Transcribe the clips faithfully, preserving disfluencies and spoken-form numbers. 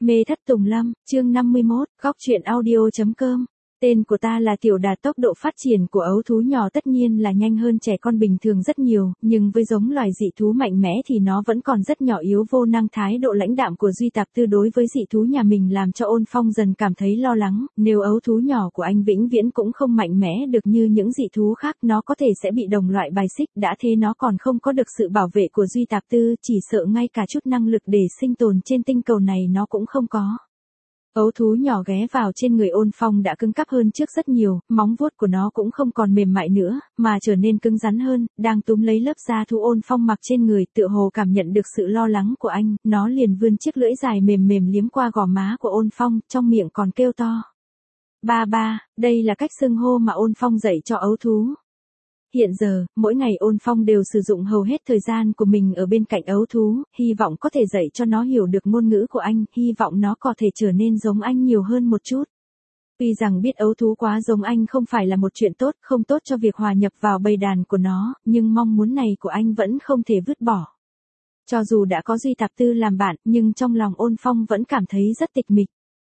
Mê thất tùng lâm, chương năm mươi mốt, góc truyện audio.com. Tên của ta là Tiểu Đạt. Tốc độ phát triển của ấu thú nhỏ tất nhiên là nhanh hơn trẻ con bình thường rất nhiều, nhưng với giống loài dị thú mạnh mẽ thì nó vẫn còn rất nhỏ yếu vô năng. Thái độ lãnh đạm của Duy Tạp Tư đối với dị thú nhà mình làm cho Ôn Phong dần cảm thấy lo lắng, nếu ấu thú nhỏ của anh vĩnh viễn cũng không mạnh mẽ được như những dị thú khác, nó có thể sẽ bị đồng loại bài xích, đã thế nó còn không có được sự bảo vệ của Duy Tạp Tư, chỉ sợ ngay cả chút năng lực để sinh tồn trên tinh cầu này nó cũng không có. Ấu thú nhỏ ghé vào trên người Ôn Phong đã cứng cáp hơn trước rất nhiều, móng vuốt của nó cũng không còn mềm mại nữa, mà trở nên cứng rắn hơn, đang túm lấy lớp da thú Ôn Phong mặc trên người, tựa hồ cảm nhận được sự lo lắng của anh, nó liền vươn chiếc lưỡi dài mềm mềm liếm qua gò má của Ôn Phong, trong miệng còn kêu to. Ba ba, đây là cách xưng hô mà Ôn Phong dạy cho ấu thú. Hiện giờ, mỗi ngày Ôn Phong đều sử dụng hầu hết thời gian của mình ở bên cạnh ấu thú, hy vọng có thể dạy cho nó hiểu được ngôn ngữ của anh, hy vọng nó có thể trở nên giống anh nhiều hơn một chút. Tuy rằng biết ấu thú quá giống anh không phải là một chuyện tốt, không tốt cho việc hòa nhập vào bầy đàn của nó, nhưng mong muốn này của anh vẫn không thể vứt bỏ. Cho dù đã có Duy Tạp Tư làm bạn, nhưng trong lòng Ôn Phong vẫn cảm thấy rất tịch mịch.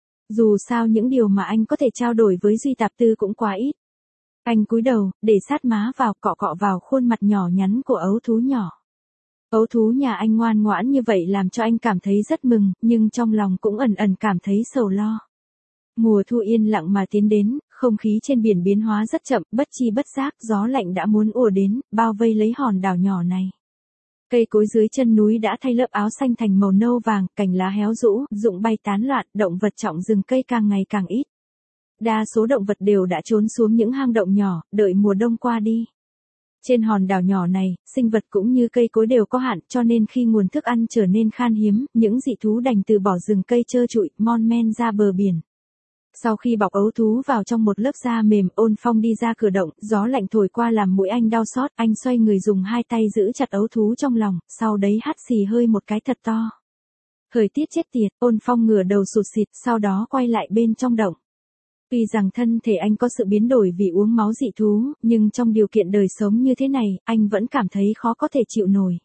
Dù sao những điều mà anh có thể trao đổi với Duy Tạp Tư cũng quá ít. Anh cúi đầu, để sát má vào, cọ cọ vào khuôn mặt nhỏ nhắn của ấu thú nhỏ. Ấu thú nhà anh ngoan ngoãn như vậy làm cho anh cảm thấy rất mừng, nhưng trong lòng cũng ẩn ẩn cảm thấy sầu lo. Mùa thu yên lặng mà tiến đến, không khí trên biển biến hóa rất chậm, bất chi bất giác, gió lạnh đã muốn ùa đến, bao vây lấy hòn đảo nhỏ này. Cây cối dưới chân núi đã thay lớp áo xanh thành màu nâu vàng, cành lá héo rũ, rụng bay tán loạn, động vật trọng rừng cây càng ngày càng ít. Đa số động vật đều đã trốn xuống những hang động nhỏ, đợi mùa đông qua đi. Trên hòn đảo nhỏ này, sinh vật cũng như cây cối đều có hạn, cho nên khi nguồn thức ăn trở nên khan hiếm, những dị thú đành từ bỏ rừng cây trơ trụi, mon men ra bờ biển. Sau khi bọc ấu thú vào trong một lớp da mềm, Ôn Phong đi ra cửa động, gió lạnh thổi qua làm mũi anh đau xót, anh xoay người dùng hai tay giữ chặt ấu thú trong lòng, sau đấy hắt xì hơi một cái thật to. Thời tiết chết tiệt, Ôn Phong ngửa đầu sụt sịt, sau đó quay lại bên trong động. Tuy rằng thân thể anh có sự biến đổi vì uống máu dị thú, nhưng trong điều kiện đời sống như thế này, anh vẫn cảm thấy khó có thể chịu nổi.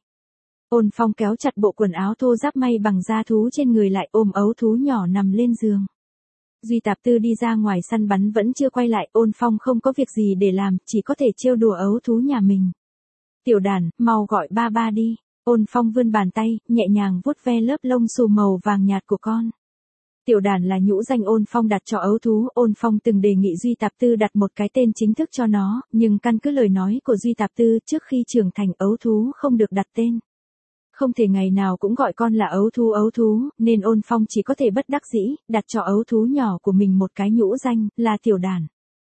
Ôn Phong kéo chặt bộ quần áo thô ráp may bằng da thú trên người lại, ôm ấu thú nhỏ nằm lên giường. Duy Tạp Tư đi ra ngoài săn bắn vẫn chưa quay lại, Ôn Phong không có việc gì để làm, chỉ có thể trêu đùa ấu thú nhà mình. Tiểu Đàn, mau gọi ba ba đi. Ôn Phong vươn bàn tay, nhẹ nhàng vuốt ve lớp lông xù màu vàng nhạt của con. Tiểu Đàn là nhũ danh Ôn Phong đặt cho ấu thú, Ôn Phong từng đề nghị Duy Tạp Tư đặt một cái tên chính thức cho nó, nhưng căn cứ lời nói của Duy Tạp Tư, trước khi trưởng thành ấu thú không được đặt tên. Không thể ngày nào cũng gọi con là ấu thú ấu thú, nên Ôn Phong chỉ có thể bất đắc dĩ, đặt cho ấu thú nhỏ của mình một cái nhũ danh, là Tiểu Đàn.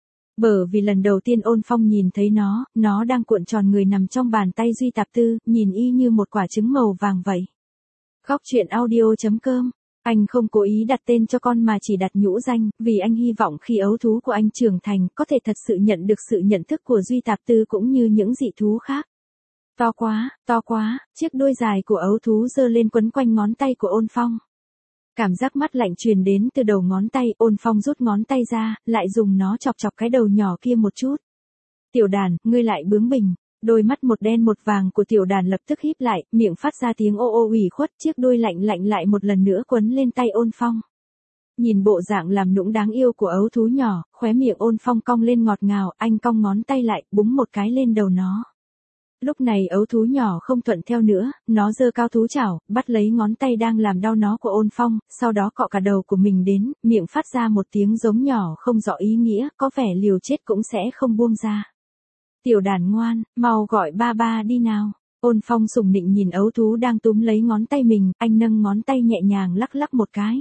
Bởi vì lần đầu tiên Ôn Phong nhìn thấy nó, nó đang cuộn tròn người nằm trong bàn tay Duy Tạp Tư, nhìn y như một quả trứng màu vàng vậy. Góc truyện audio.com. Anh không cố ý đặt tên cho con mà chỉ đặt nhũ danh, vì anh hy vọng khi ấu thú của anh trưởng thành, có thể thật sự nhận được sự nhận thức của Duy Tạp Tư cũng như những dị thú khác. To quá, to quá, chiếc đuôi dài của ấu thú giơ lên quấn quanh ngón tay của Ôn Phong. Cảm giác mát lạnh truyền đến từ đầu ngón tay, Ôn Phong rút ngón tay ra, lại dùng nó chọc chọc cái đầu nhỏ kia một chút. Tiểu Đàn, ngươi lại bướng bỉnh. Đôi mắt một đen một vàng của Tiểu Đàn lập tức híp lại, miệng phát ra tiếng ô ô ủy khuất, chiếc đuôi lạnh lạnh lại một lần nữa quấn lên tay Ôn Phong. Nhìn bộ dạng làm nũng đáng yêu của ấu thú nhỏ, khóe miệng Ôn Phong cong lên ngọt ngào, anh cong ngón tay lại, búng một cái lên đầu nó. Lúc này ấu thú nhỏ không thuận theo nữa, nó giơ cao thú chảo, bắt lấy ngón tay đang làm đau nó của Ôn Phong, sau đó cọ cả đầu của mình đến, miệng phát ra một tiếng giống nhỏ không rõ ý nghĩa, có vẻ liều chết cũng sẽ không buông ra. Tiểu Đàn ngoan, mau gọi ba ba đi nào. Ôn Phong sủng nịnh nhìn ấu thú đang túm lấy ngón tay mình, anh nâng ngón tay nhẹ nhàng lắc lắc một cái.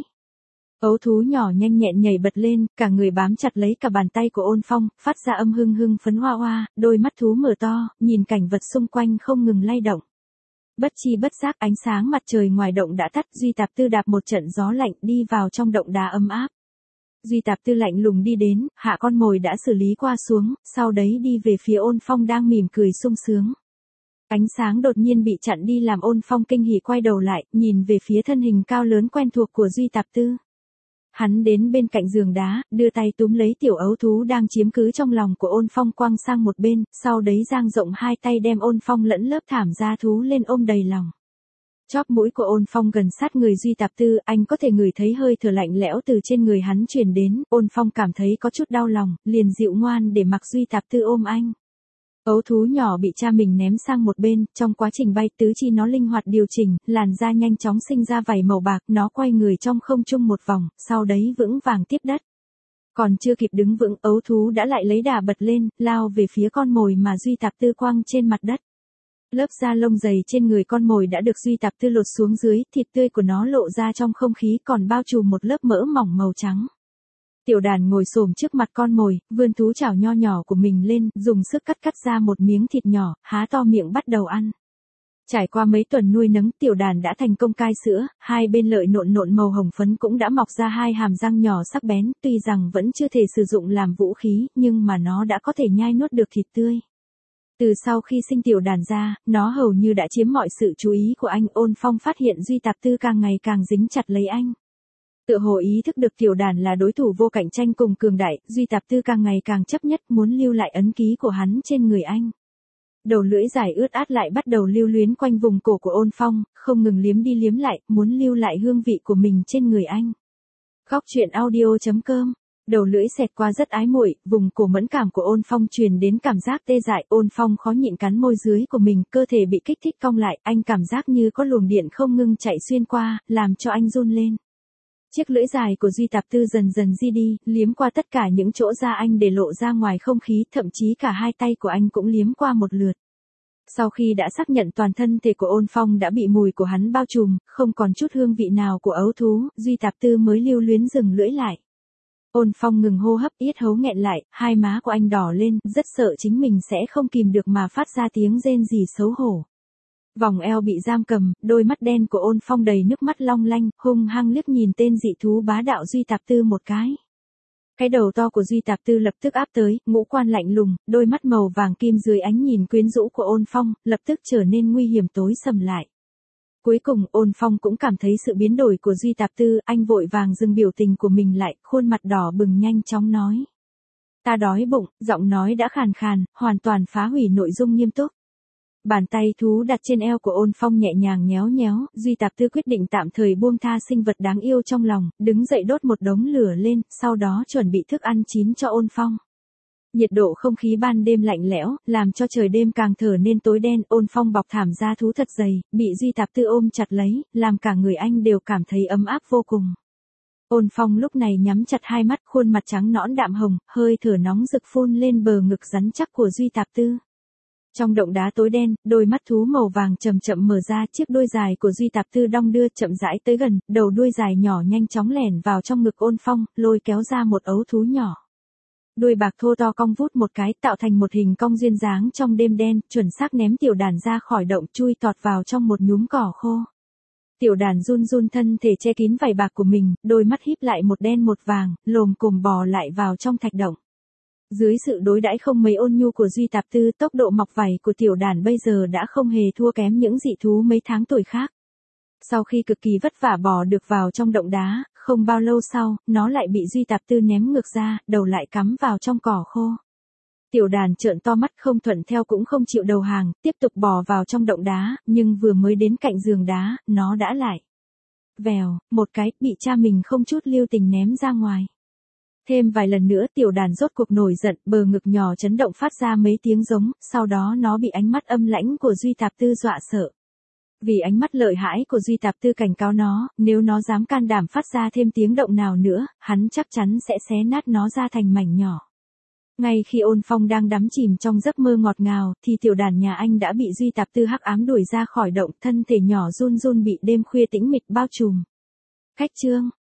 Ấu thú nhỏ nhanh nhẹn nhảy bật lên, cả người bám chặt lấy cả bàn tay của Ôn Phong, phát ra âm hưng hưng phấn hoa hoa, đôi mắt thú mở to, nhìn cảnh vật xung quanh không ngừng lay động. Bất chi bất giác ánh sáng mặt trời ngoài động đã tắt, Duy Tạp Tư đạp một trận gió lạnh đi vào trong động đá ấm áp. Duy Tạp Tư lạnh lùng đi đến, hạ con mồi đã xử lý qua xuống, sau đấy đi về phía Ôn Phong đang mỉm cười sung sướng. Ánh sáng đột nhiên bị chặn đi làm Ôn Phong kinh hỉ quay đầu lại, nhìn về phía thân hình cao lớn quen thuộc của Duy Tạp Tư. Hắn đến bên cạnh giường đá, đưa tay túm lấy tiểu ấu thú đang chiếm cứ trong lòng của Ôn Phong quăng sang một bên, sau đấy dang rộng hai tay đem Ôn Phong lẫn lớp thảm da thú lên ôm đầy lòng. Chóp mũi của Ôn Phong gần sát người Duy Tạp Tư, anh có thể ngửi thấy hơi thở lạnh lẽo từ trên người hắn truyền đến, Ôn Phong cảm thấy có chút đau lòng, liền dịu ngoan để mặc Duy Tạp Tư ôm anh. Ấu thú nhỏ bị cha mình ném sang một bên, trong quá trình bay tứ chi nó linh hoạt điều chỉnh, làn da nhanh chóng sinh ra vảy màu bạc, nó quay người trong không trung một vòng, sau đấy vững vàng tiếp đất. Còn chưa kịp đứng vững, ấu thú đã lại lấy đà bật lên, lao về phía con mồi mà Duy Tạp Tư quăng trên mặt đất. Lớp da lông dày trên người con mồi đã được Duy Tạp Tư lột xuống dưới, thịt tươi của nó lộ ra trong không khí còn bao trùm một lớp mỡ mỏng màu trắng. Tiểu đàn ngồi xổm trước mặt con mồi, vươn thú chảo nho nhỏ của mình lên, dùng sức cắt cắt ra một miếng thịt nhỏ, há to miệng bắt đầu ăn. Trải qua mấy tuần nuôi nấng, tiểu đàn đã thành công cai sữa, hai bên lợi nộn nộn màu hồng phấn cũng đã mọc ra hai hàm răng nhỏ sắc bén, tuy rằng vẫn chưa thể sử dụng làm vũ khí, nhưng mà nó đã có thể nhai nuốt được thịt tươi. Từ sau khi sinh tiểu đàn ra, nó hầu như đã chiếm mọi sự chú ý của anh. Ôn Phong phát hiện Duy Tạp Tư càng ngày càng dính chặt lấy anh. Tựa hồ ý thức được tiểu đàn là đối thủ vô cạnh tranh cùng cường đại, Duy Tạp Tư càng ngày càng chấp nhất muốn lưu lại ấn ký của hắn trên người anh. Đầu lưỡi dài ướt át lại bắt đầu lưu luyến quanh vùng cổ của Ôn Phong, không ngừng liếm đi liếm lại, muốn lưu lại hương vị của mình trên người anh. Góc truyện audio chấm com. Đầu lưỡi xẹt qua rất ái muội, vùng cổ mẫn cảm của Ôn Phong truyền đến cảm giác tê dại, Ôn Phong khó nhịn cắn môi dưới của mình, cơ thể bị kích thích cong lại, anh cảm giác như có luồng điện không ngưng chạy xuyên qua, làm cho anh run lên. Chiếc lưỡi dài của Duy Tạp Tư dần dần di đi, liếm qua tất cả những chỗ da anh để lộ ra ngoài không khí, thậm chí cả hai tay của anh cũng liếm qua một lượt. Sau khi đã xác nhận toàn thân thể của Ôn Phong đã bị mùi của hắn bao trùm, không còn chút hương vị nào của ấu thú, Duy Tạp Tư mới lưu luyến dừng lưỡi lại. Ôn Phong ngừng hô hấp, yết hấu nghẹn lại, hai má của anh đỏ lên, rất sợ chính mình sẽ không kìm được mà phát ra tiếng rên rỉ xấu hổ. Vòng eo bị giam cầm, đôi mắt đen của Ôn Phong đầy nước mắt long lanh, hung hăng liếc nhìn tên dị thú bá đạo Duy Tạp Tư một cái. Cái đầu to của Duy Tạp Tư lập tức áp tới, ngũ quan lạnh lùng, đôi mắt màu vàng kim dưới ánh nhìn quyến rũ của Ôn Phong, lập tức trở nên nguy hiểm tối sầm lại. Cuối cùng Ôn Phong cũng cảm thấy sự biến đổi của Duy Tạp Tư, anh vội vàng dừng biểu tình của mình lại, khuôn mặt đỏ bừng nhanh chóng nói. Ta đói bụng, giọng nói đã khàn khàn, hoàn toàn phá hủy nội dung nghiêm túc. Bàn tay thú đặt trên eo của Ôn Phong nhẹ nhàng nhéo nhéo, Duy Tạp Tư quyết định tạm thời buông tha sinh vật đáng yêu trong lòng, đứng dậy đốt một đống lửa lên, sau đó chuẩn bị thức ăn chín cho Ôn Phong. Nhiệt độ không khí ban đêm lạnh lẽo, làm cho trời đêm càng trở nên tối đen, Ôn Phong bọc thảm da thú thật dày, bị Duy Tạp Tư ôm chặt lấy, làm cả người anh đều cảm thấy ấm áp vô cùng. Ôn Phong lúc này nhắm chặt hai mắt, khuôn mặt trắng nõn đạm hồng, hơi thở nóng rực phun lên bờ ngực rắn chắc của Duy Tạp Tư. Trong động đá tối đen, đôi mắt thú màu vàng chậm chậm mở ra, chiếc đuôi dài của Duy Tạp Tư đong đưa chậm rãi tới gần, đầu đuôi dài nhỏ nhanh chóng lẻn vào trong ngực Ôn Phong, lôi kéo ra một ấu thú nhỏ. Đuôi bạc thô to cong vút một cái, tạo thành một hình cong duyên dáng trong đêm đen, chuẩn xác ném tiểu đàn ra khỏi động, chui tọt vào trong một nhúm cỏ khô. Tiểu đàn run run thân thể che kín vảy bạc của mình, đôi mắt híp lại một đen một vàng, lồm cồm bò lại vào trong thạch động. Dưới sự đối đãi không mấy ôn nhu của Duy Tạp Tư, tốc độ mọc vảy của tiểu đàn bây giờ đã không hề thua kém những dị thú mấy tháng tuổi khác. Sau khi cực kỳ vất vả bò được vào trong động đá, không bao lâu sau, nó lại bị Duy Tạp Tư ném ngược ra, đầu lại cắm vào trong cỏ khô. Tiểu đàn trợn to mắt không thuận theo cũng không chịu đầu hàng, tiếp tục bò vào trong động đá, nhưng vừa mới đến cạnh giường đá, nó đã lại. Vèo, một cái, bị cha mình không chút lưu tình ném ra ngoài. Thêm vài lần nữa tiểu đàn rốt cuộc nổi giận, bờ ngực nhỏ chấn động phát ra mấy tiếng giống, sau đó nó bị ánh mắt âm lãnh của Duy Tạp Tư dọa sợ. Vì ánh mắt lợi hại của Duy Tạp Tư cảnh cáo nó, nếu nó dám can đảm phát ra thêm tiếng động nào nữa, hắn chắc chắn sẽ xé nát nó ra thành mảnh nhỏ. Ngay khi Ôn Phong đang đắm chìm trong giấc mơ ngọt ngào, thì tiểu đàn nhà anh đã bị Duy Tạp Tư hắc ám đuổi ra khỏi động, thân thể nhỏ run run bị đêm khuya tĩnh mịch bao trùm. Cách chương